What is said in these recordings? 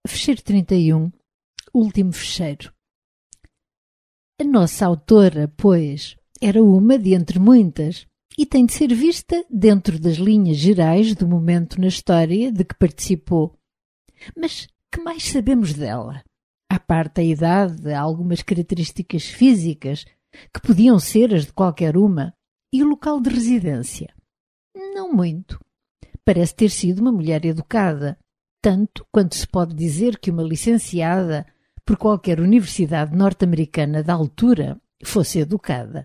Fecheiro 31, último fecheiro. A nossa autora, pois, era uma de entre muitas e tem de ser vista dentro das linhas gerais do momento na história de que participou. Mas que mais sabemos dela? À parte da idade, algumas características físicas, que podiam ser as de qualquer uma, e o local de residência. Não muito. Parece ter sido uma mulher educada, tanto quanto se pode dizer que uma licenciada por qualquer universidade norte-americana da altura fosse educada.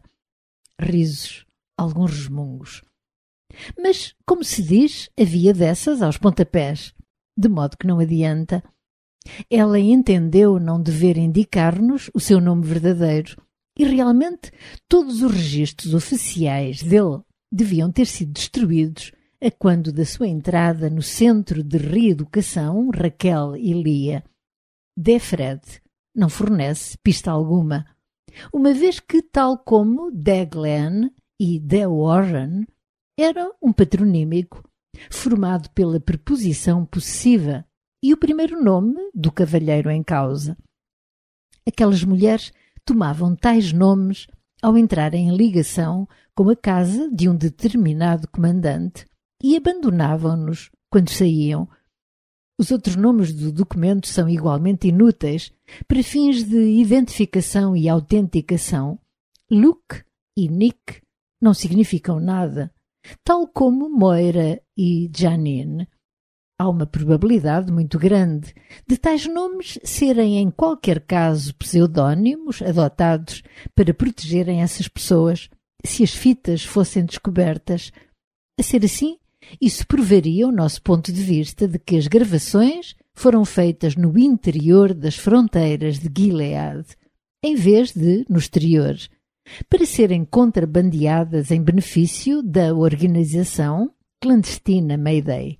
Risos, alguns resmungos. Mas, como se diz, havia dessas aos pontapés, de modo que não adianta. Ela entendeu não dever indicar-nos o seu nome verdadeiro e realmente todos os registros oficiais dele deviam ter sido destruídos a quando da sua entrada no Centro de Reeducação Raquel e Lia. Defred não fornece pista alguma, uma vez que, tal como De Glenn e De Warren, era um patronímico formado pela preposição possessiva e o primeiro nome do cavalheiro em causa. Aquelas mulheres tomavam tais nomes ao entrarem em ligação com a casa de um determinado comandante e abandonavam-nos quando saíam. Os outros nomes do documento são igualmente inúteis para fins de identificação e autenticação. Luke e Nick não significam nada, tal como Moira e Janine. Há uma probabilidade muito grande de tais nomes serem em qualquer caso pseudónimos adotados para protegerem essas pessoas, se as fitas fossem descobertas. A ser assim, isso provaria o nosso ponto de vista de que as gravações foram feitas no interior das fronteiras de Gilead, em vez de no exterior, para serem contrabandeadas em benefício da organização clandestina Mayday.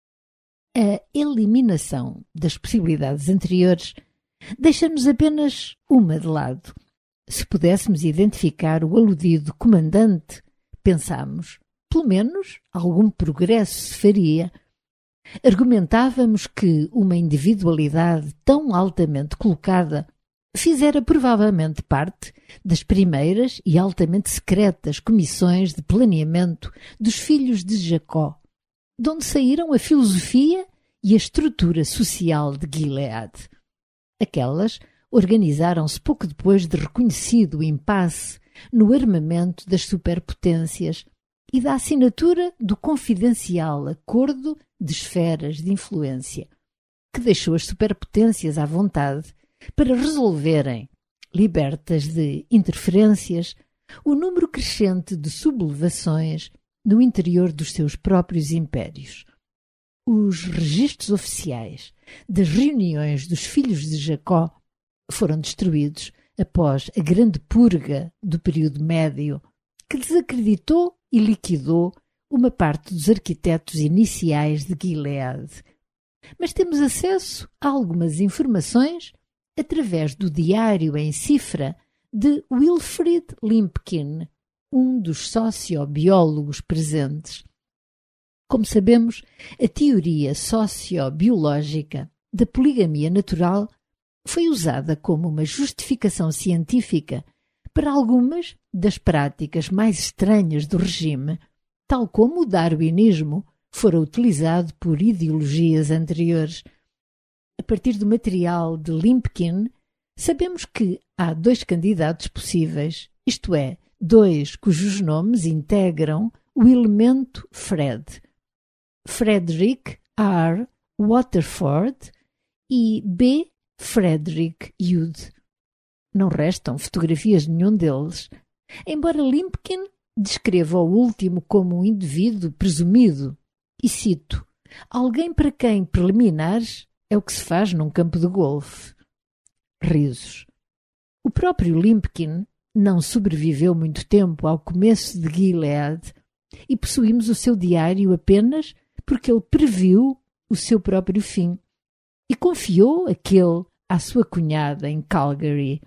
A eliminação das possibilidades anteriores deixa-nos apenas uma de lado. Se pudéssemos identificar o aludido comandante, pensámos, pelo menos algum progresso se faria. Argumentávamos que uma individualidade tão altamente colocada fizera provavelmente parte das primeiras e altamente secretas comissões de planeamento dos filhos de Jacó, de onde saíram a filosofia e a estrutura social de Gilead. Aquelas organizaram-se pouco depois de reconhecido o impasse no armamento das superpotências e da assinatura do confidencial acordo de esferas de influência, que deixou as superpotências à vontade para resolverem, libertas de interferências, o número crescente de sublevações no interior dos seus próprios impérios. Os registros oficiais das reuniões dos filhos de Jacó foram destruídos após a grande purga do período médio, que desacreditou e liquidou uma parte dos arquitetos iniciais de Gilead. Mas temos acesso a algumas informações através do diário em cifra de Wilfrid Limpkin, um dos sociobiólogos presentes. Como sabemos, a teoria sociobiológica da poligamia natural foi usada como uma justificação científica para algumas das práticas mais estranhas do regime, tal como o darwinismo fora utilizado por ideologias anteriores. A partir do material de Limpkin, sabemos que há dois candidatos possíveis, isto é, dois cujos nomes integram o elemento Fred. Frederick R. Waterford e B. Frederick Yude. Não restam fotografias de nenhum deles, embora Limpkin descreva o último como um indivíduo presumido, e cito, alguém para quem preliminares é o que se faz num campo de golfe. Risos. O próprio Limpkin não sobreviveu muito tempo ao começo de Gilead e possuímos o seu diário apenas porque ele previu o seu próprio fim e confiou aquele à sua cunhada em Calgary.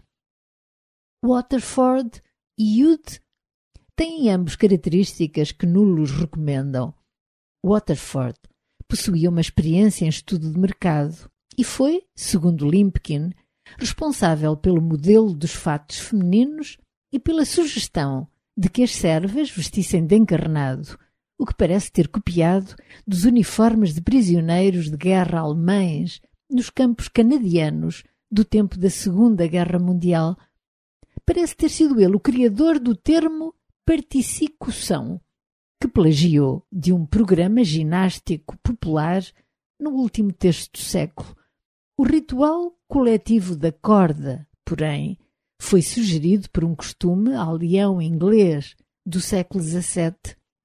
Waterford e Yude têm ambos características que nulos recomendam. Waterford possuía uma experiência em estudo de mercado e foi, segundo Limpkin, responsável pelo modelo dos fatos femininos e pela sugestão de que as servas vestissem de encarnado, o que parece ter copiado dos uniformes de prisioneiros de guerra alemães nos campos canadianos do tempo da Segunda Guerra Mundial. Parece ter sido ele o criador do termo particicução, que plagiou de um programa ginástico popular no último terço do século. O ritual coletivo da corda, porém, foi sugerido por um costume aldeão inglês do século XVII.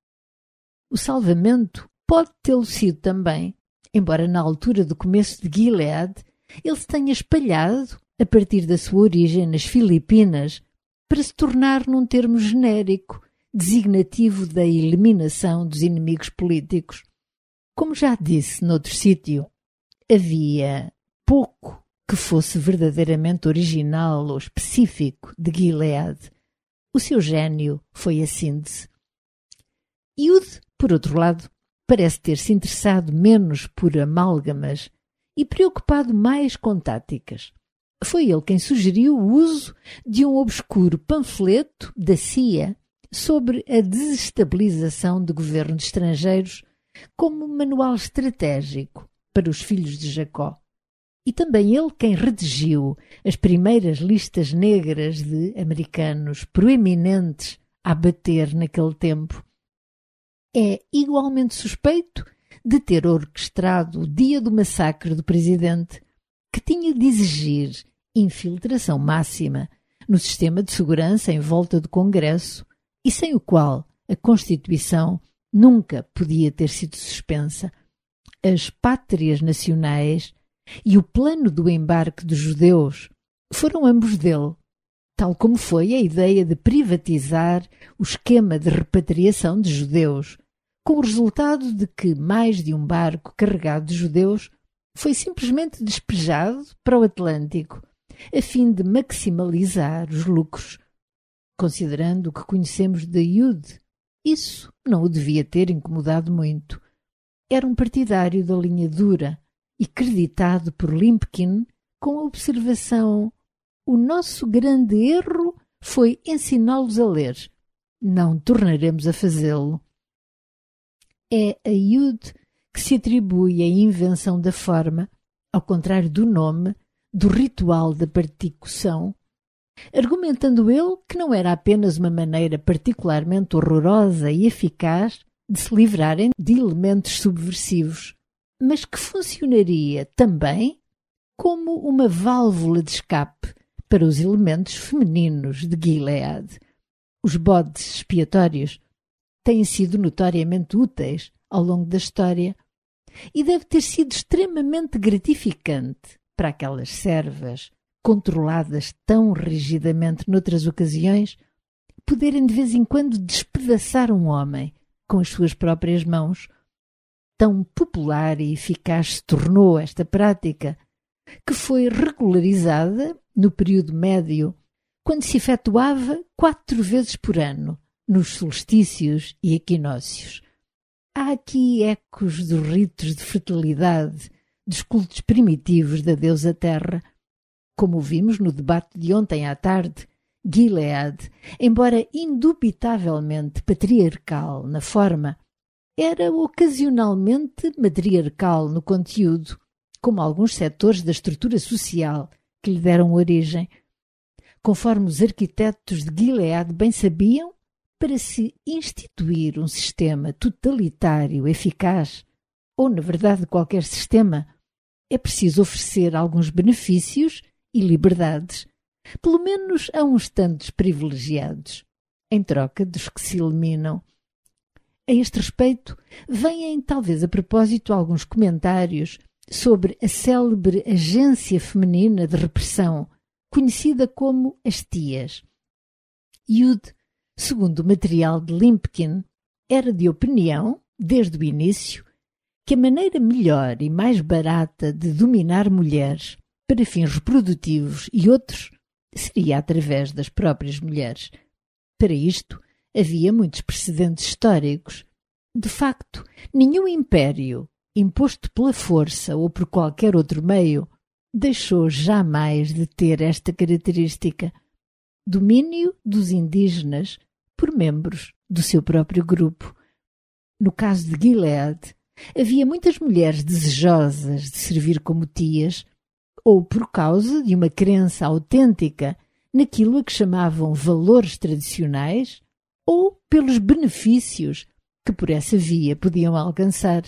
O salvamento pode tê-lo sido também, embora na altura do começo de Gilead ele se tenha espalhado a partir da sua origem nas Filipinas para se tornar num termo genérico, designativo da eliminação dos inimigos políticos. Como já disse noutro sítio, havia pouco que fosse verdadeiramente original ou específico de Gilead. O seu gênio foi a síntese. Iude, por outro lado, parece ter-se interessado menos por amálgamas e preocupado mais com táticas. Foi ele quem sugeriu o uso de um obscuro panfleto da CIA sobre a desestabilização de governos estrangeiros como manual estratégico para os filhos de Jacó. E também ele quem redigiu as primeiras listas negras de americanos proeminentes a bater naquele tempo. É igualmente suspeito de ter orquestrado o dia do massacre do presidente, que tinha de exigir infiltração máxima no sistema de segurança em volta do Congresso e sem o qual a Constituição nunca podia ter sido suspensa. As pátrias nacionais e o plano do embarque dos judeus foram ambos dele, tal como foi a ideia de privatizar o esquema de repatriação de judeus, com o resultado de que mais de um barco carregado de judeus foi simplesmente despejado para o Atlântico, a fim de maximalizar os lucros. Considerando o que conhecemos de Iude, isso não o devia ter incomodado muito. Era um partidário da linha dura e creditado por Limpkin com a observação: o nosso grande erro foi ensiná-los a ler. Não tornaremos a fazê-lo. É a Iude que se atribui a invenção da forma, ao contrário do nome, do ritual da particução, argumentando ele que não era apenas uma maneira particularmente horrorosa e eficaz de se livrarem de elementos subversivos, mas que funcionaria também como uma válvula de escape para os elementos femininos de Gilead. Os bodes expiatórios têm sido notoriamente úteis ao longo da história e deve ter sido extremamente gratificante para aquelas servas, controladas tão rigidamente noutras ocasiões, poderem de vez em quando despedaçar um homem com as suas próprias mãos. Tão popular e eficaz se tornou esta prática, que foi regularizada no período médio, quando se efetuava 4 vezes por ano, nos solstícios e equinócios. Há aqui ecos dos ritos de fertilidade, dos cultos primitivos da deusa Terra. Como vimos no debate de ontem à tarde, Gilead, embora indubitavelmente patriarcal na forma, era ocasionalmente matriarcal no conteúdo, como alguns setores da estrutura social que lhe deram origem. Conforme os arquitetos de Gilead bem sabiam, para se instituir um sistema totalitário eficaz, ou na verdade qualquer sistema, é preciso oferecer alguns benefícios e liberdades, pelo menos a uns tantos privilegiados, em troca dos que se eliminam. A este respeito, vêm talvez a propósito alguns comentários sobre a célebre agência feminina de repressão, conhecida como as tias. Iude, segundo o material de Limpkin, era de opinião, desde o início, que a maneira melhor e mais barata de dominar mulheres para fins reprodutivos e outros seria através das próprias mulheres. Para isto, havia muitos precedentes históricos. De facto, nenhum império, imposto pela força ou por qualquer outro meio, deixou jamais de ter esta característica: domínio dos indígenas por membros do seu próprio grupo. No caso de Gilead, havia muitas mulheres desejosas de servir como tias, ou por causa de uma crença autêntica naquilo a que chamavam valores tradicionais, ou pelos benefícios que por essa via podiam alcançar.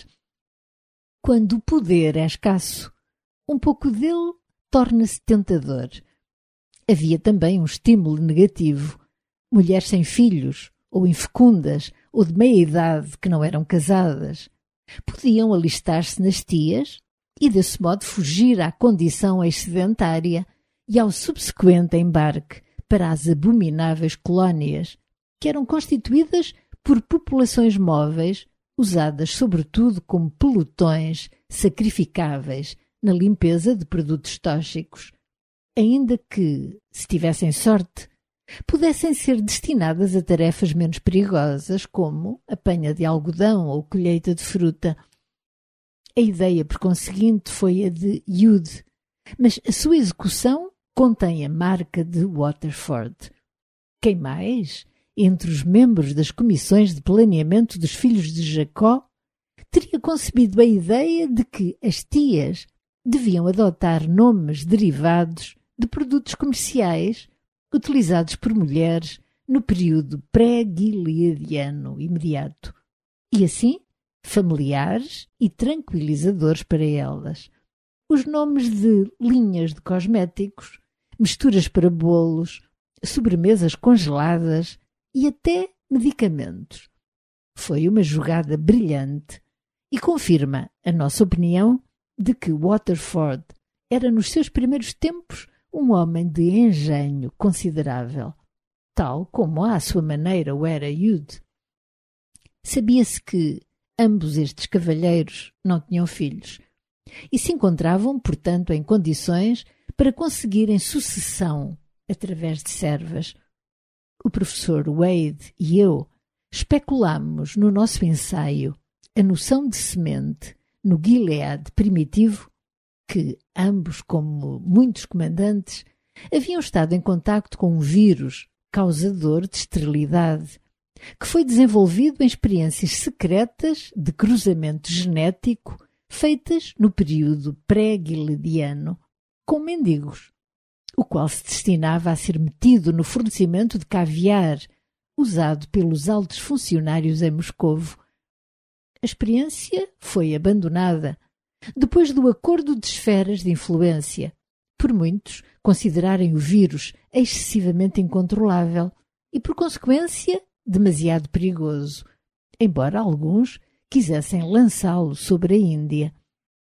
Quando o poder é escasso, um pouco dele torna-se tentador. Havia também um estímulo negativo: mulheres sem filhos, ou infecundas, ou de meia-idade que não eram casadas, podiam alistar-se nas tias e desse modo fugir à condição excedentária e ao subsequente embarque para as abomináveis colónias, que eram constituídas por populações móveis, usadas sobretudo como pelotões sacrificáveis na limpeza de produtos tóxicos, ainda que, se tivessem sorte, pudessem ser destinadas a tarefas menos perigosas, como a apanha de algodão ou colheita de fruta. A ideia, por conseguinte, foi a de Youde, mas a sua execução contém a marca de Waterford. Quem mais, entre os membros das comissões de planeamento dos filhos de Jacó, teria concebido a ideia de que as tias deviam adotar nomes derivados de produtos comerciais utilizados por mulheres no período pré-gileadiano imediato, e assim familiares e tranquilizadores para elas. Os nomes de linhas de cosméticos, misturas para bolos, sobremesas congeladas e até medicamentos. Foi uma jogada brilhante e confirma a nossa opinião de que Waterford era nos seus primeiros tempos um homem de engenho considerável, tal como à sua maneira o era Youde. Sabia-se que ambos estes cavalheiros não tinham filhos e se encontravam, portanto, em condições para conseguirem sucessão através de servas. O professor Wade e eu especulámos no nosso ensaio a noção de semente no Gilead primitivo, que ambos, como muitos comandantes, haviam estado em contacto com um vírus causador de esterilidade, que foi desenvolvido em experiências secretas de cruzamento genético feitas no período pré-gileadiano com mendigos, o qual se destinava a ser metido no fornecimento de caviar usado pelos altos funcionários em Moscovo. A experiência foi abandonada depois do acordo de esferas de influência, por muitos considerarem o vírus excessivamente incontrolável e, por consequência, demasiado perigoso, embora alguns quisessem lançá-lo sobre a Índia.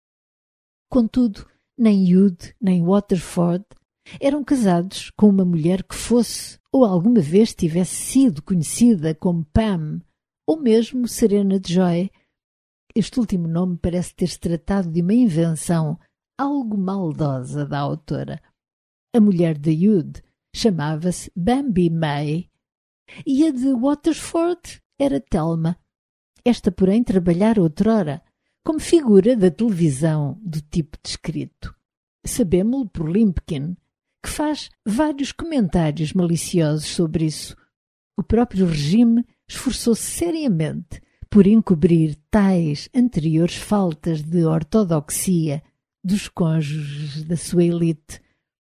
Contudo, nem Youde nem Waterford eram casados com uma mulher que fosse ou alguma vez tivesse sido conhecida como Pam ou mesmo Serena de Joy. Este último nome parece ter-se tratado de uma invenção algo maldosa da autora. A mulher de Youde chamava-se Bambi May e a de Waterford era Thelma. Esta, porém, trabalhara outrora como figura da televisão do tipo descrito. Sabemo-lo por Limpkin, que faz vários comentários maliciosos sobre isso. O próprio regime esforçou-se seriamente por encobrir tais anteriores faltas de ortodoxia dos cônjuges da sua elite.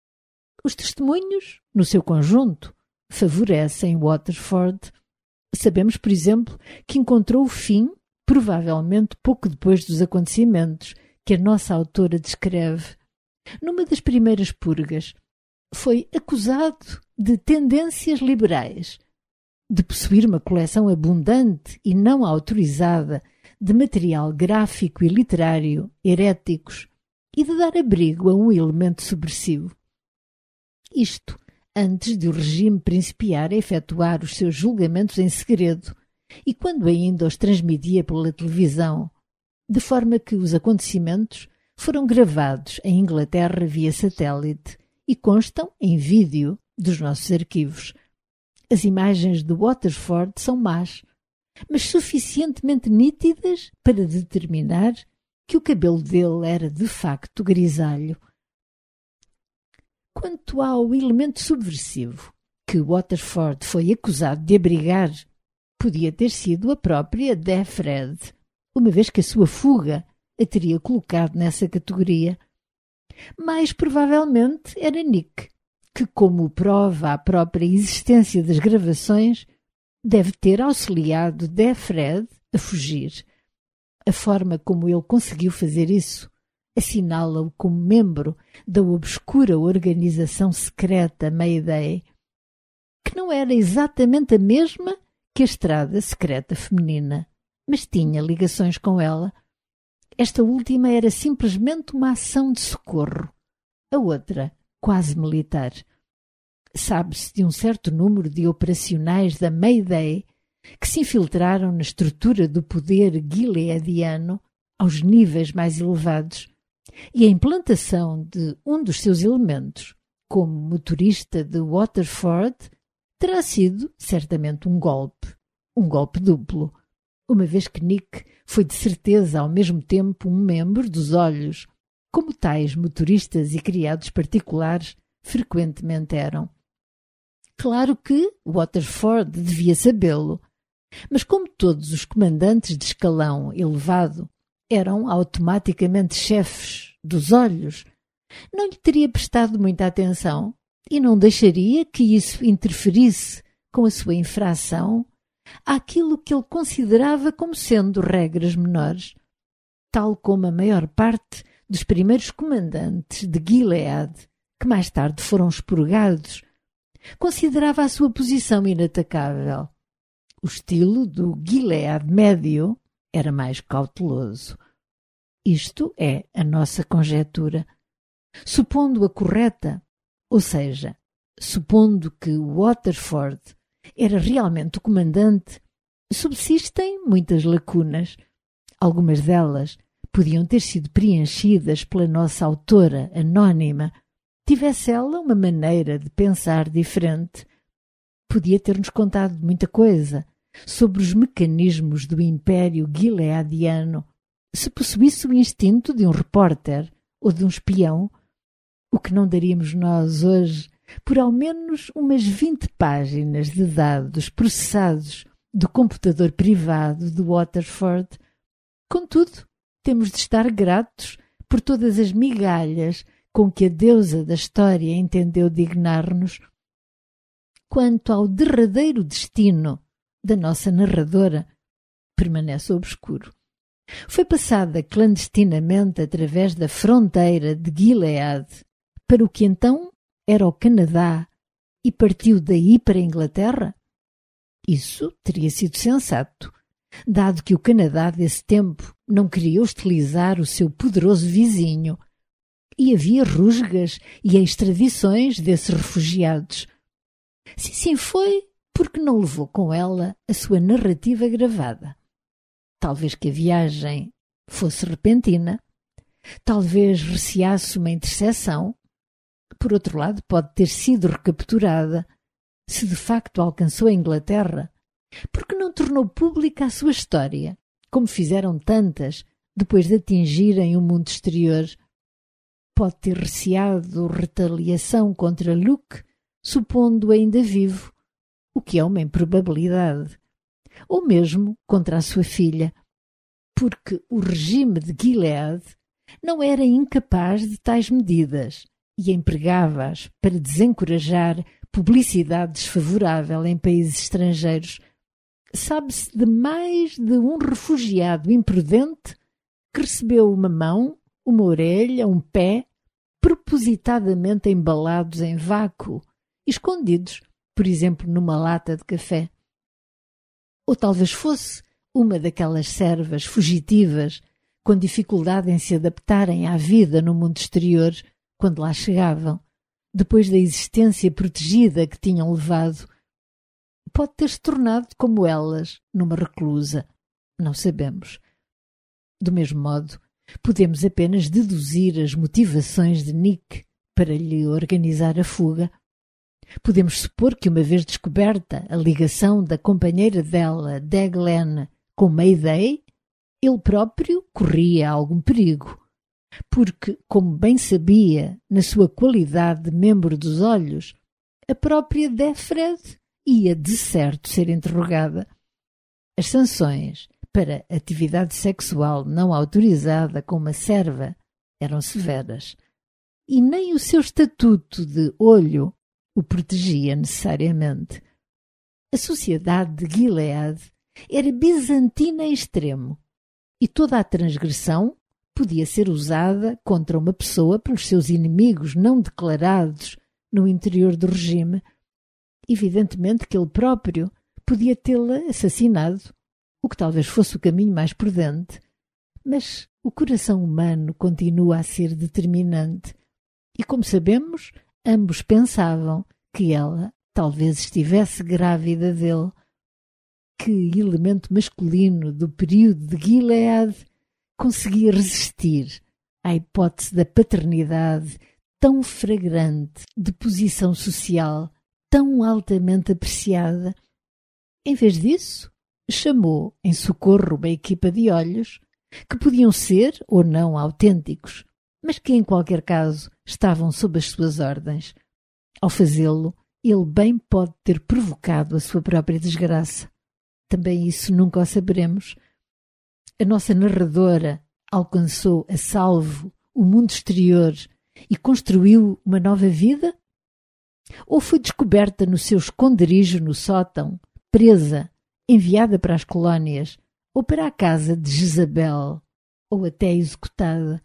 Os testemunhos, no seu conjunto, favorecem Waterford. Sabemos, por exemplo, que encontrou o fim, provavelmente pouco depois dos acontecimentos que a nossa autora descreve. Numa das primeiras purgas, foi acusado de tendências liberais, de possuir uma coleção abundante e não autorizada de material gráfico e literário heréticos e de dar abrigo a um elemento subversivo. Isto antes de o regime principiar a efetuar os seus julgamentos em segredo e quando ainda os transmitia pela televisão, de forma que os acontecimentos foram gravados em Inglaterra via satélite e constam em vídeo dos nossos arquivos. As imagens de Waterford são más, mas suficientemente nítidas para determinar que o cabelo dele era de facto grisalho. Quanto ao elemento subversivo que Waterford foi acusado de abrigar, podia ter sido a própria Defred, uma vez que a sua fuga a teria colocado nessa categoria. Mais provavelmente era Nick, que, como prova a própria existência das gravações, deve ter auxiliado Defred a fugir. A forma como ele conseguiu fazer isso assinala-o como membro da obscura organização secreta Mayday, que não era exatamente a mesma que a Estrada Secreta Feminina, mas tinha ligações com ela. Esta última era simplesmente uma ação de socorro, a outra quase militar. Sabe-se de um certo número de operacionais da Mayday que se infiltraram na estrutura do poder gileadiano aos níveis mais elevados, e a implantação de um dos seus elementos como motorista de Waterford terá sido certamente um golpe duplo, uma vez que Nick foi de certeza ao mesmo tempo um membro dos Olhos, como tais motoristas e criados particulares frequentemente eram. Claro que Waterford devia sabê-lo, mas como todos os comandantes de escalão elevado eram automaticamente chefes dos Olhos, não lhe teria prestado muita atenção e não deixaria que isso interferisse com a sua infração àquilo que ele considerava como sendo regras menores, tal como a maior parte dos primeiros comandantes de Gilead, que mais tarde foram expurgados, considerava a sua posição inatacável. O estilo do Gilead médio era mais cauteloso. Isto é a nossa conjetura. Supondo-a correta, ou seja, supondo que Waterford era realmente o comandante, subsistem muitas lacunas. Algumas delas podiam ter sido preenchidas pela nossa autora anónima. Tivesse ela uma maneira de pensar diferente, podia ter-nos contado muita coisa sobre os mecanismos do Império Gileadiano, se possuísse o instinto de um repórter ou de um espião, o que não daríamos nós hoje por ao menos umas 20 páginas de dados processados do computador privado de Waterford. Contudo, temos de estar gratos por todas as migalhas com que a deusa da história entendeu dignar-nos. Quanto ao derradeiro destino da nossa narradora, permanece obscuro. Foi passada clandestinamente através da fronteira de Gilead para o que então era o Canadá e partiu daí para a Inglaterra? Isso teria sido sensato, dado que o Canadá desse tempo não queria hostilizar o seu poderoso vizinho e havia rusgas e extradições desses refugiados. Se assim foi, porque não levou com ela a sua narrativa gravada? Talvez que a viagem fosse repentina, talvez receasse uma interseção. Por outro lado, pode ter sido recapturada, se de facto alcançou a Inglaterra, porque não tornou pública a sua história, como fizeram tantas depois de atingirem o mundo exterior. Pode ter receado retaliação contra Luke, supondo-o ainda vivo, o que é uma improbabilidade, ou mesmo contra a sua filha, porque o regime de Gilead não era incapaz de tais medidas e empregava-as para desencorajar publicidade desfavorável em países estrangeiros. Sabe-se de mais de um refugiado imprudente que recebeu uma mão, uma orelha, um pé, propositadamente embalados em vácuo, escondidos, por exemplo, numa lata de café. Ou talvez fosse uma daquelas servas fugitivas com dificuldade em se adaptarem à vida no mundo exterior quando lá chegavam, depois da existência protegida que tinham levado. Pode ter-se tornado como elas, numa reclusa. Não sabemos. Do mesmo modo, podemos apenas deduzir as motivações de Nick para lhe organizar a fuga. Podemos supor que, uma vez descoberta a ligação da companheira dela, Daglan, com Mayday, ele próprio corria algum perigo, porque, como bem sabia, na sua qualidade de membro dos olhos, a própria Defred ia de certo ser interrogada. As sanções para atividade sexual não autorizada com uma serva eram severas, e nem o seu estatuto de olho o protegia necessariamente. A sociedade de Gilead era bizantina em extremo, e toda a transgressão podia ser usada contra uma pessoa pelos seus inimigos não declarados no interior do regime. Evidentemente que ele próprio podia tê-la assassinado, o que talvez fosse o caminho mais prudente, mas o coração humano continua a ser determinante, e como sabemos, ambos pensavam que ela talvez estivesse grávida dele. Que elemento masculino do período de Gilead conseguia resistir à hipótese da paternidade tão fragrante, de posição social tão altamente apreciada? Em vez disso, chamou em socorro uma equipa de olhos que podiam ser ou não autênticos, mas que em qualquer caso estavam sob as suas ordens. Ao fazê-lo, ele bem pode ter provocado a sua própria desgraça. Também isso nunca o saberemos. A nossa narradora alcançou a salvo o mundo exterior e construiu uma nova vida? Ou foi descoberta no seu esconderijo no sótão, presa, enviada para as colónias, ou para a casa de Jezabel, ou até executada?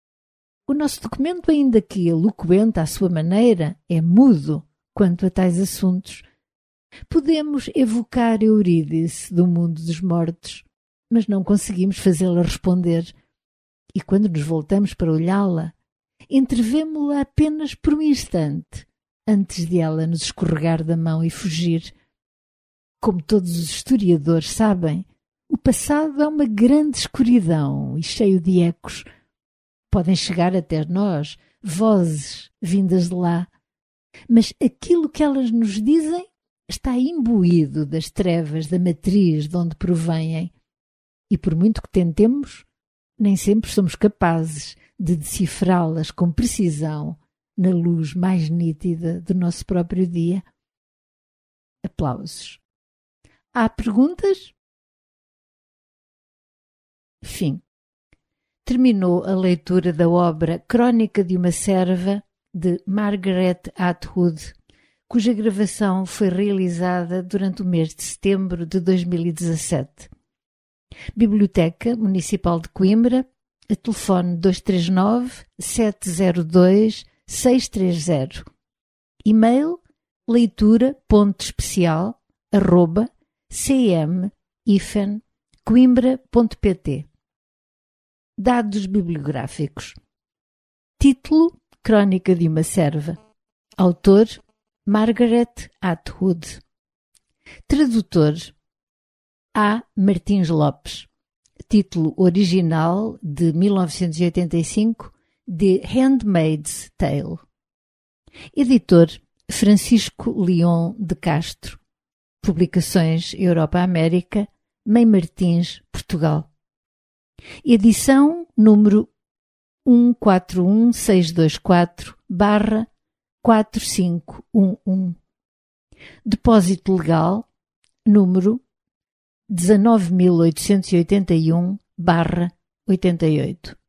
O nosso documento, ainda que eloquente à sua maneira, é mudo quanto a tais assuntos. Podemos evocar Eurídice do mundo dos mortos, mas não conseguimos fazê-la responder. E quando nos voltamos para olhá-la, entrevemo-la apenas por um instante, antes de ela nos escorregar da mão e fugir. Como todos os historiadores sabem, o passado é uma grande escuridão e cheio de ecos. Podem chegar até nós vozes vindas de lá, mas aquilo que elas nos dizem está imbuído das trevas da matriz de onde provêm, e por muito que tentemos, nem sempre somos capazes de decifrá-las com precisão na luz mais nítida do nosso próprio dia. Aplausos. Há perguntas? Fim. Terminou a leitura da obra Crônica de uma Serva, de Margaret Atwood, cuja gravação foi realizada durante o mês de setembro de 2017. Biblioteca Municipal de Coimbra, a telefone 239-702-630. E-mail leitura.especial@cm-coimbra.pt. Dados bibliográficos. Título: Crônica de uma Serva. Autor: Margaret Atwood. Tradutor: A. Martins Lopes. Título original de 1985 de Handmaid's Tale. Editor: Francisco Leon de Castro. Publicações Europa-América, Mãe Martins, Portugal. Edição número 141624/4511. Depósito legal número 19.881/88.